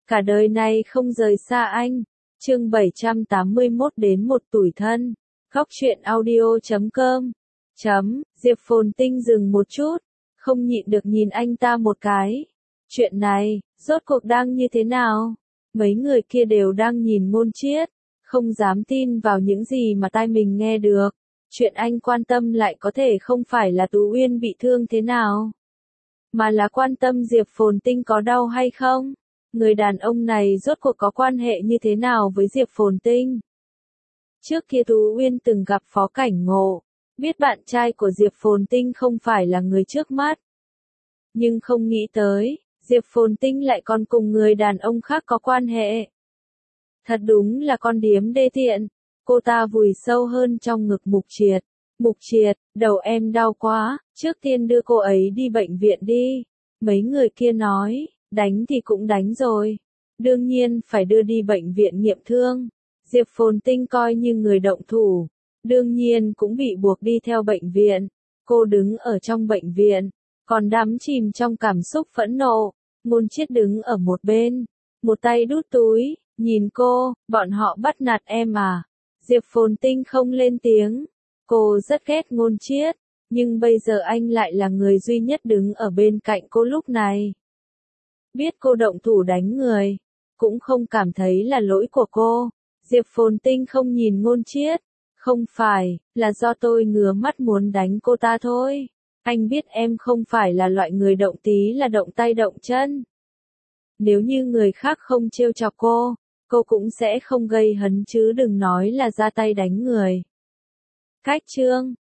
cả đời này không rời xa anh. Chương 781 đến một tủi thân. Góc truyện audio.com. Diệp Phồn Tinh dừng một chút, không nhịn được nhìn anh ta một cái. Chuyện này, rốt cuộc đang như thế nào? Mấy người kia đều đang nhìn Ngôn Chiết, không dám tin vào những gì mà tai mình nghe được. Chuyện anh quan tâm lại có thể không phải là Tú Uyên bị thương thế nào, mà là quan tâm Diệp Phồn Tinh có đau hay không. Người đàn ông này rốt cuộc có quan hệ như thế nào với Diệp Phồn Tinh? Trước kia Tú Uyên từng gặp Phó Cảnh Ngộ, biết bạn trai của Diệp Phồn Tinh không phải là người trước mắt. Nhưng không nghĩ tới, Diệp Phồn Tinh lại còn cùng người đàn ông khác có quan hệ. Thật đúng là con điếm đê tiện. Cô ta vùi sâu hơn trong ngực Mục Triệt. Mục Triệt, đầu em đau quá, trước tiên đưa cô ấy đi bệnh viện đi. Mấy người kia nói, đánh thì cũng đánh rồi. Đương nhiên phải đưa đi bệnh viện nghiệm thương. Diệp Phồn Tinh coi như người động thủ, đương nhiên cũng bị buộc đi theo bệnh viện. Cô đứng ở trong bệnh viện, còn đắm chìm trong cảm xúc phẫn nộ. Ngôn Chiết đứng ở một bên, một tay đút túi, nhìn cô, bọn họ bắt nạt em à? Diệp Phồn Tinh không lên tiếng. Cô rất ghét Ngôn Chiết, nhưng bây giờ anh lại là người duy nhất đứng ở bên cạnh cô lúc này. Biết cô động thủ đánh người, cũng không cảm thấy là lỗi của cô. Diệp Phồn Tinh không nhìn Ngôn Chiết. Không phải, là do tôi ngứa mắt muốn đánh cô ta thôi. Anh biết em không phải là loại người động tí là động tay động chân. Nếu như người khác không trêu chọc cô cũng sẽ không gây hấn chứ đừng nói là ra tay đánh người. Cách chương